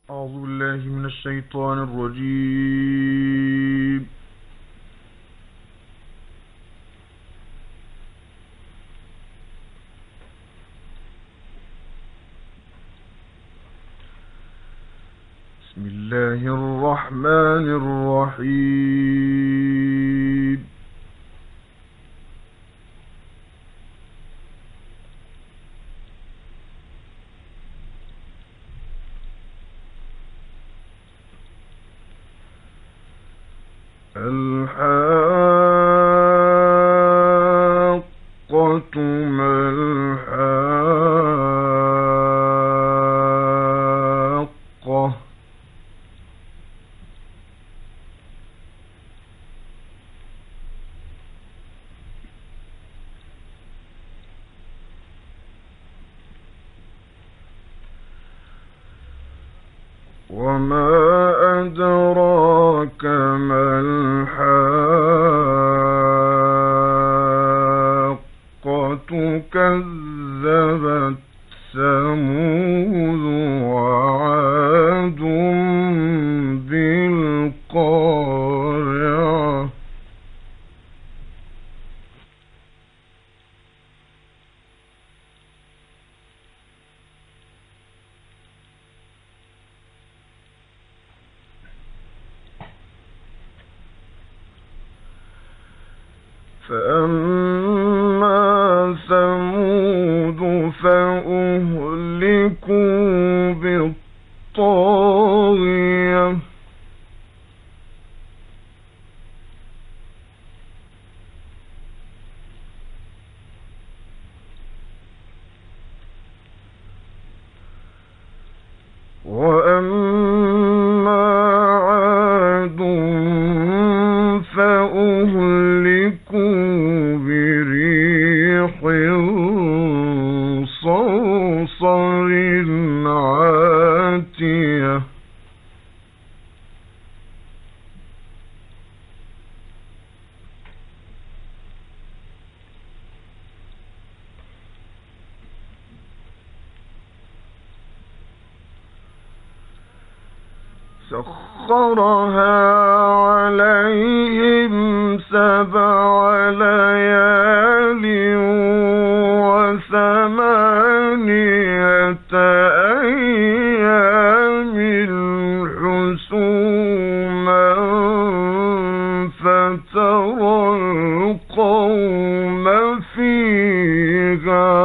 أعوذ بالله من الشيطان الرجيم. بسم الله الرحمن الرحيم. الحاقة ما الحاقة. وما أدراك ما الحاقة. كذبت ثمود وعاد بالقارعة. فأما ثمود فأهلكوا بالطاغية. وأما عاد فأهلكوا بريح صرصر عاتية. سخرها عليهم 7 ليال و8 أيام حسوما فترى القوم فيها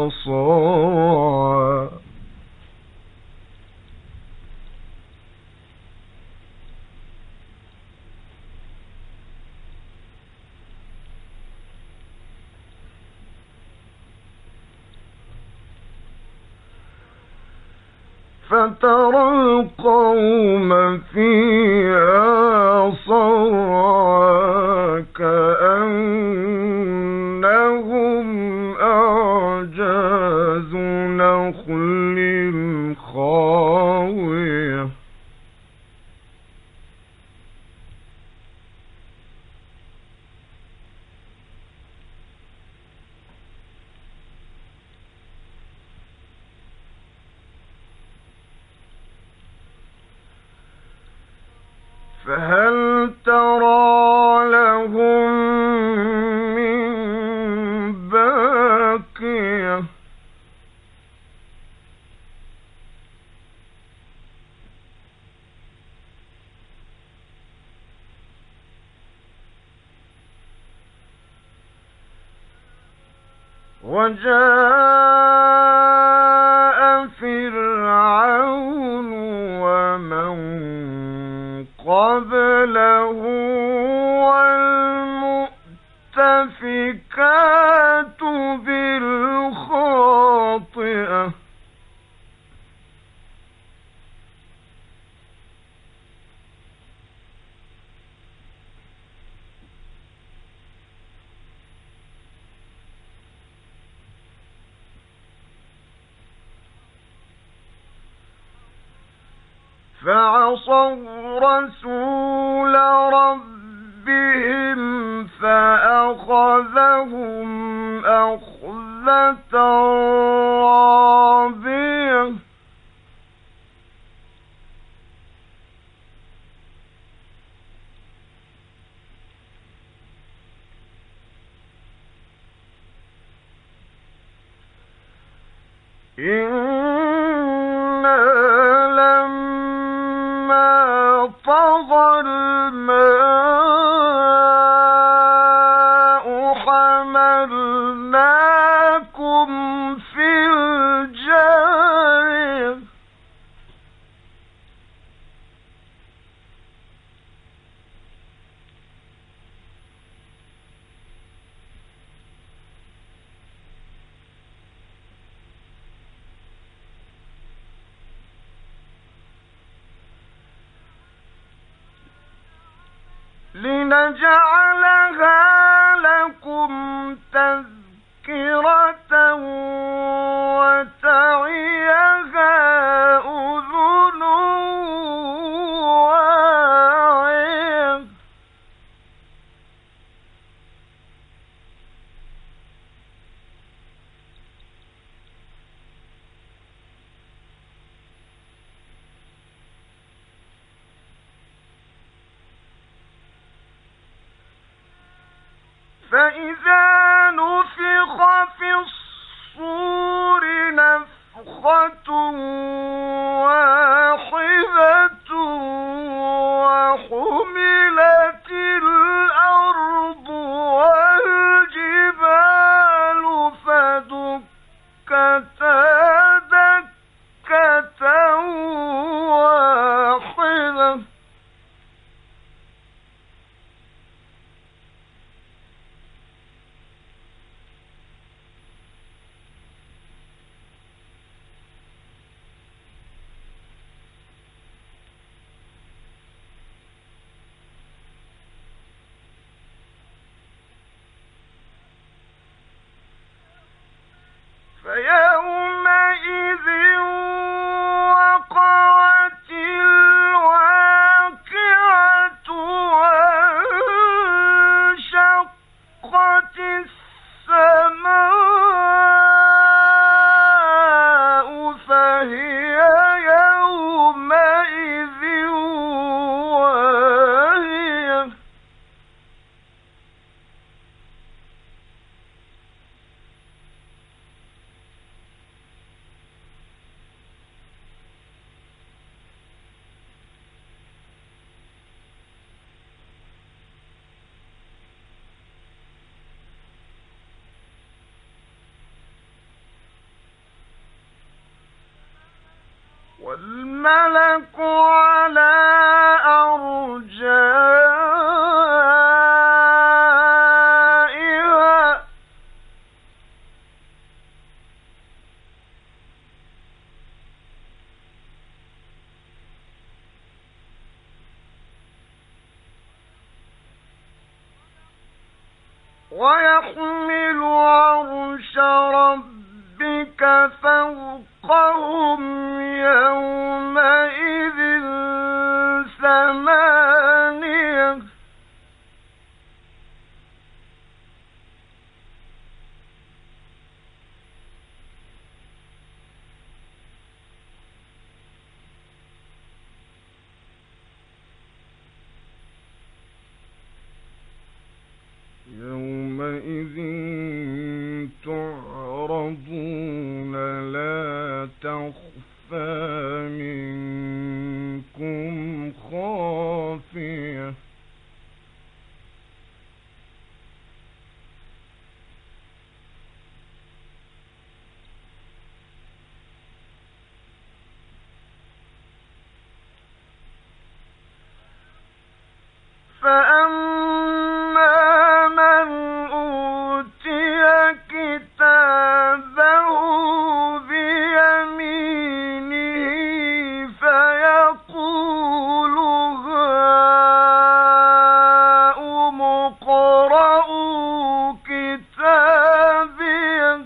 صرعى. فترى القوم فيها صرعى كأنهم أعجاز نخل خاوية. فهل ترى لهم من باقية. وجاء فرعون ومن قبله والمؤتفكات بالخاطئة. فعصوا رسول ربهم فأخذهم أخذة رابية. إنا لما طغى الماء حملناكم في الجارية لنجعلها لكم تذكرة وتعيها أذن واعية فإذا نفخ في الصور نفخة واحدة وحملت الأرض والجبال فدكتا دكة واحدة فيومئذ وقعت الواقعة وانشقت السماء فهي يومئذ واهية والملك على أرجائها ويحمل عرش ربك فوقهم يومئذ ثمانية يومئذ تعرضون لا تخفى منكم خافية فأما من أوتي كتابه بيمينه فيقول هاؤم اقرءوا كتابيه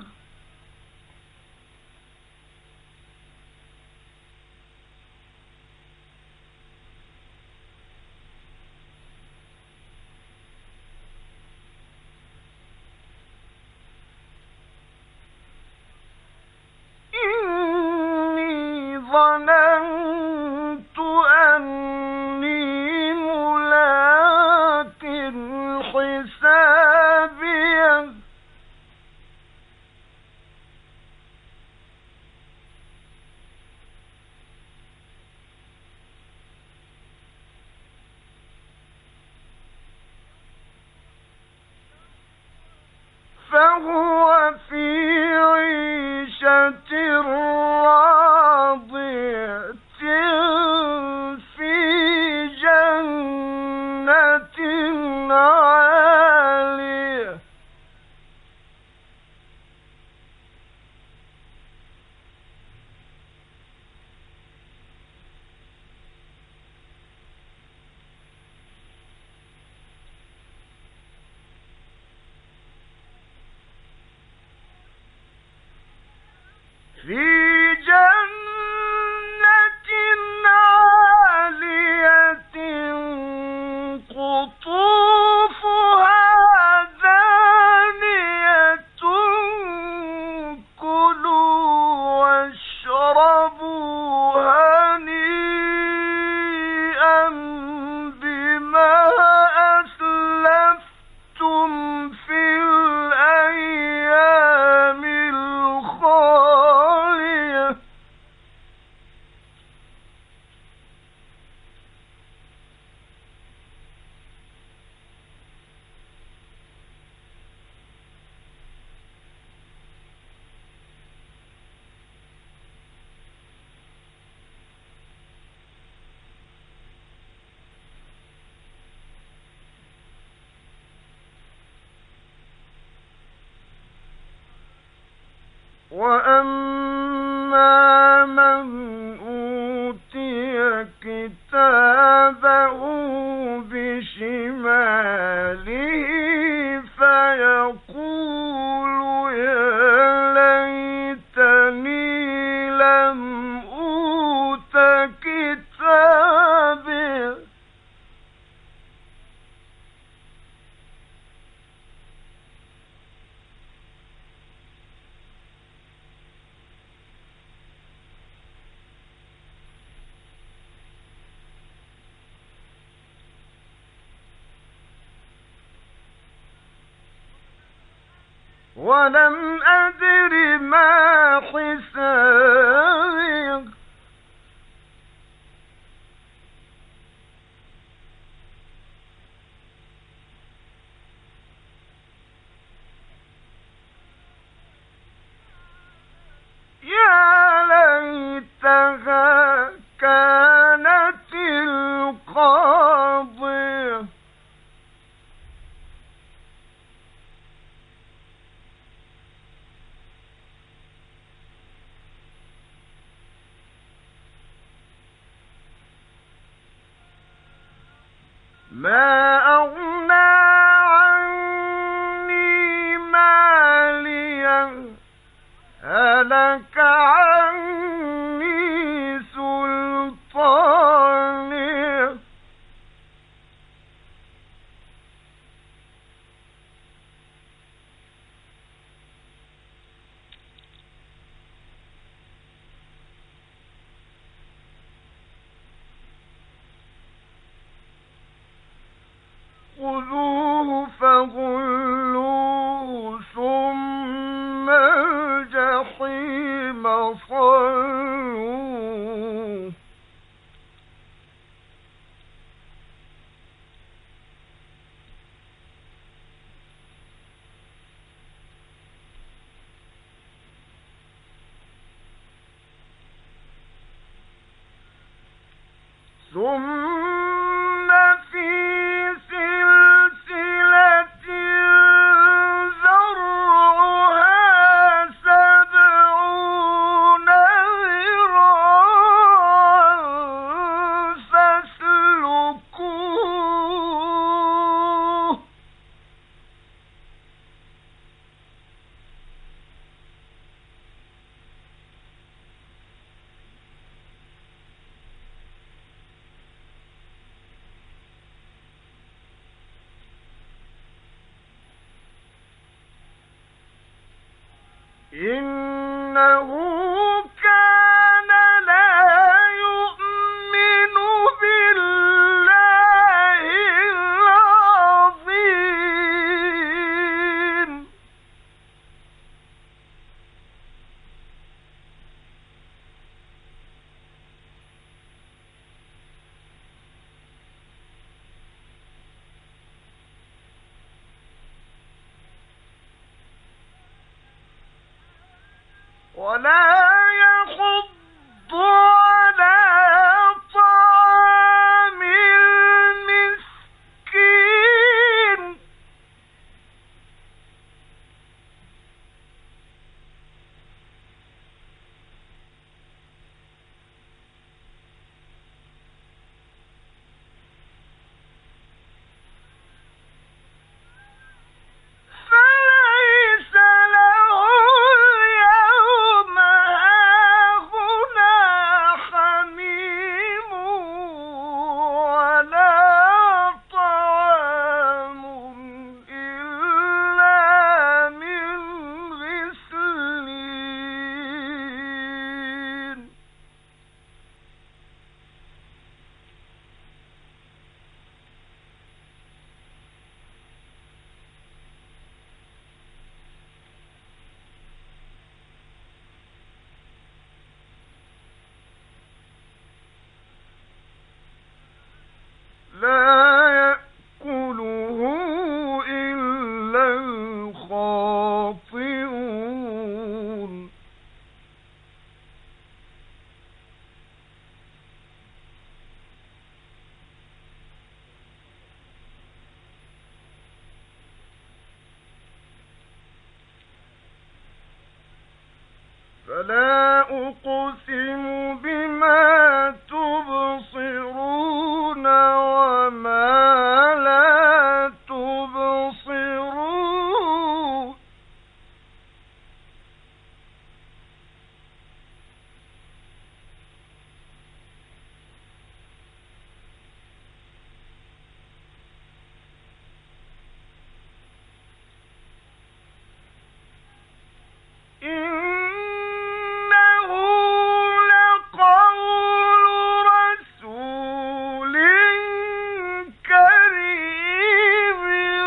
ظننت أني ملاق حسابيه فهو في عيشة راضية في جنة عالية في جنة عالية قطوفها دانية كلوا واشربوا هنيئا بما أسلفتم في الأيام الخالية وأما من أوتي كتابه بشماله فيقول يا ليتني لم أوت كتابيه ولم أدر ما حسابيه يا ليتها كانت القاضية ما أغنى عني ماليا هلك عني سلطاني خذوه فغلوه ثم الجحيم صلوه ثم في سلسلة ذرعها 70 ذراعا فاسلكوه إنه كان لا يؤمن بالله العظيم ولا يحض على طعام المسكين فليس له اليوم هاهنا حميم ولا طعام إلا من غسلين لا يأكله إلا الخاطئون فلا أقسم بما تبصرون وما لا تبصرون إنه لقول رسول كريم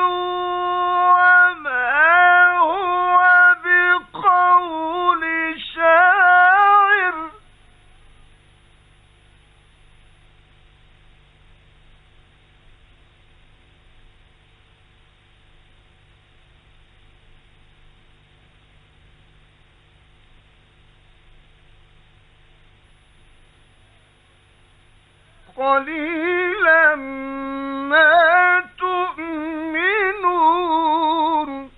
وما هو بقول شاعر قليلا ما تؤمنون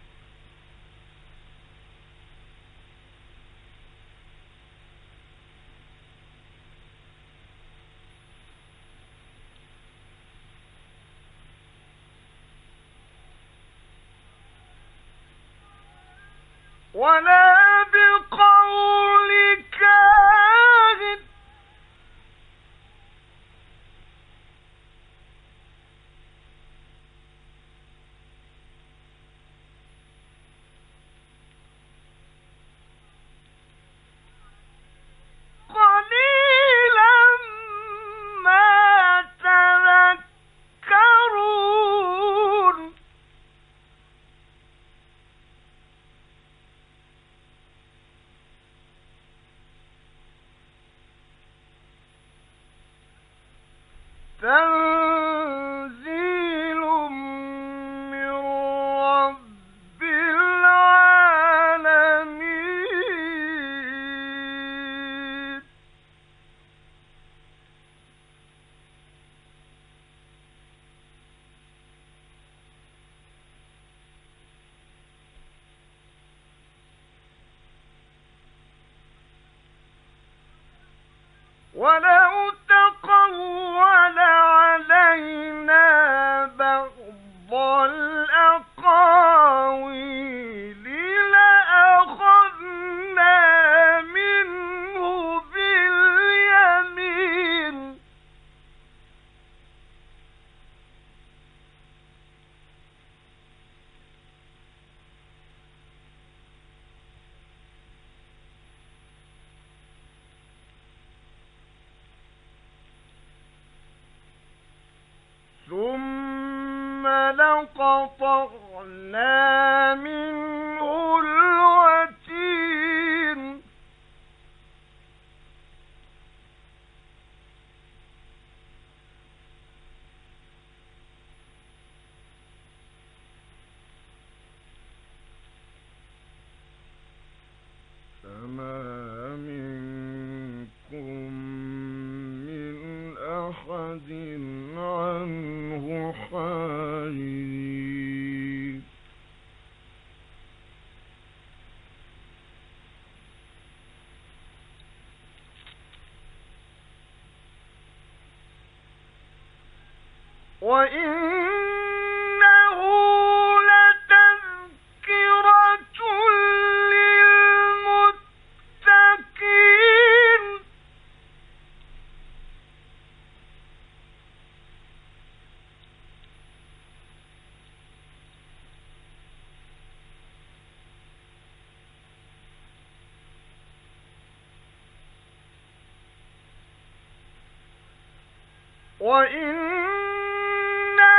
ولا بقول كاهن قليلا ما تذكرون تنزيل من رب العالمين ولو تقول علينا بعض الأقاويل لأخذنا منه باليمين ثم لقطعنا منه الوتين فما أحد عنه حاجزين وإنه لتذكرة للمتقين وإنا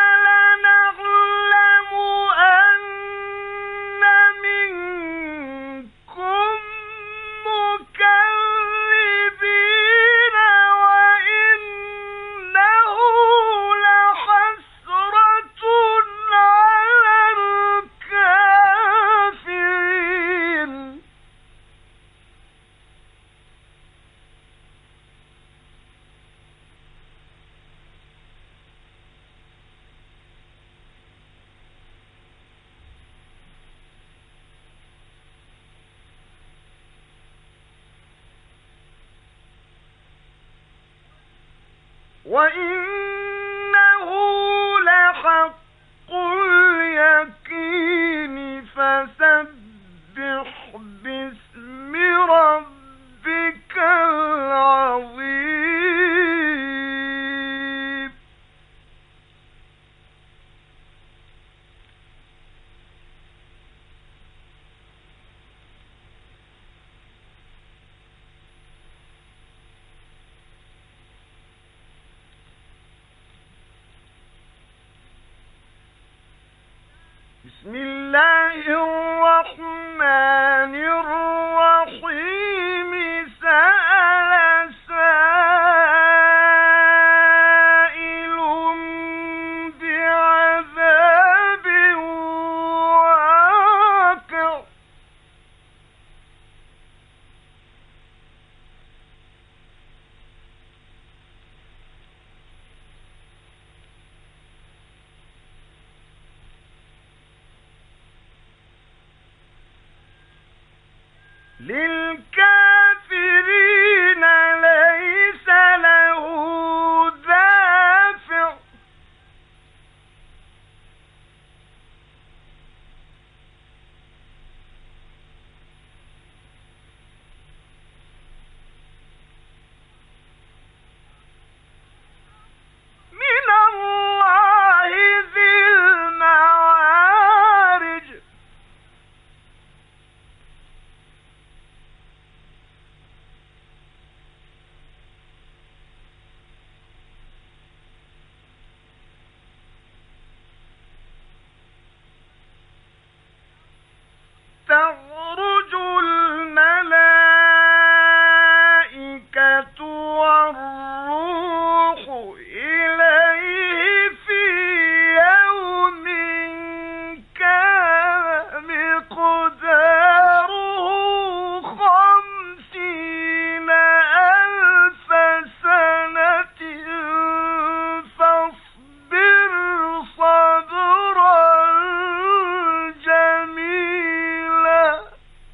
لنعلم أن منكم مكذبين وإنه لحسرة على الكافرين وإنه لحق اليقين فسبح باسم ربك العظيم بسم الله الرحمن الرحيم سأل سائل بعذاب واقع للكافرين ليس له دافع من الله ذي المعارج تعرج الملائكة والروح إليه في يوم كان مقداره 50,000 سنة فاصبر صبرا جميلا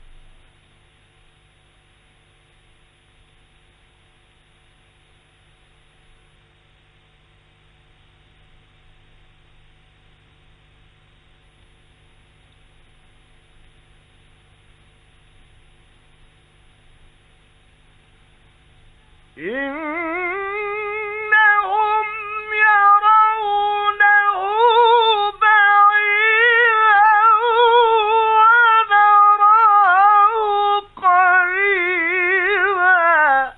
إنهم يرونه بعيدا ونراه قريبا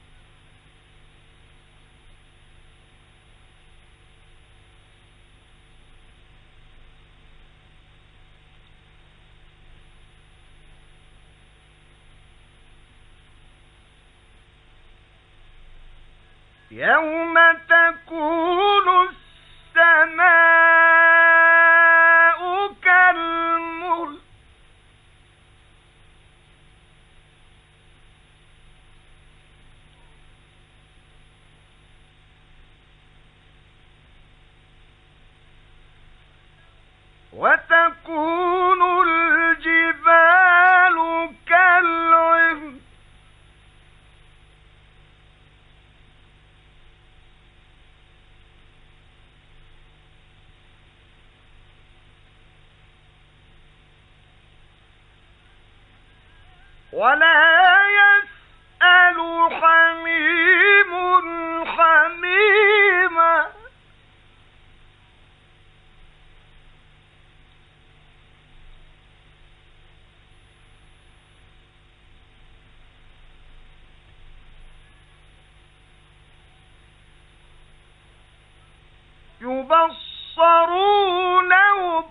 يوم تكون السماء كالمهل وتكون الجبال كالعهن ولا يسأل حميم حميما يبصرونهم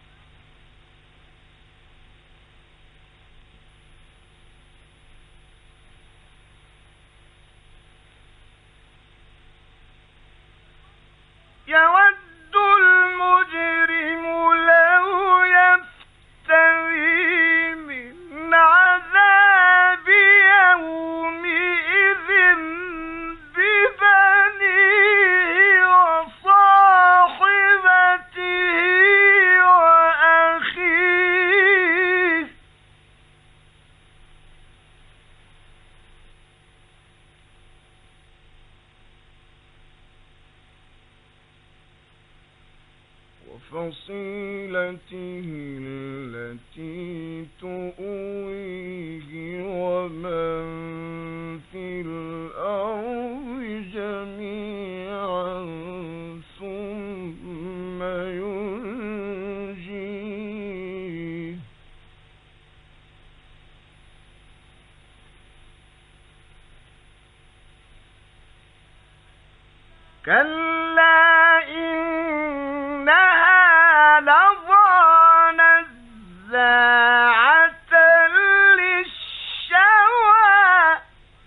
يود المجرم لو يفتدي من عذاب يومئذ ببنيه وصاحبته وأخيه وفصيلته التي تؤويه ومن في الأرض جميعا ثم ينجيه كلا إنها لظى نزاعة للشوى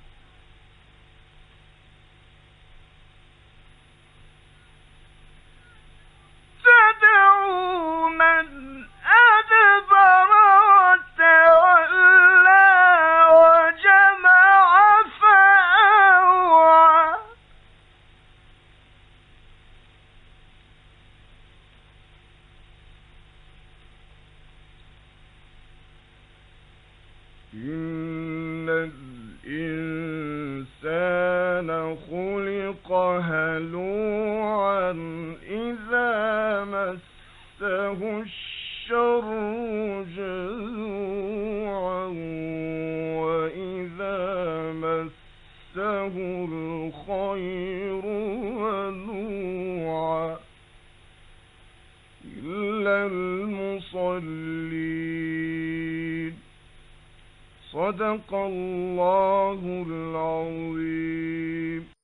تدعو من أدبر وتولى وجمع فأوعى إن الإنسان خلق هلوعا إذا مسه الشر جزوعا وإذا مسه الخير منوعا إلا المصلين صدق الله العظيم.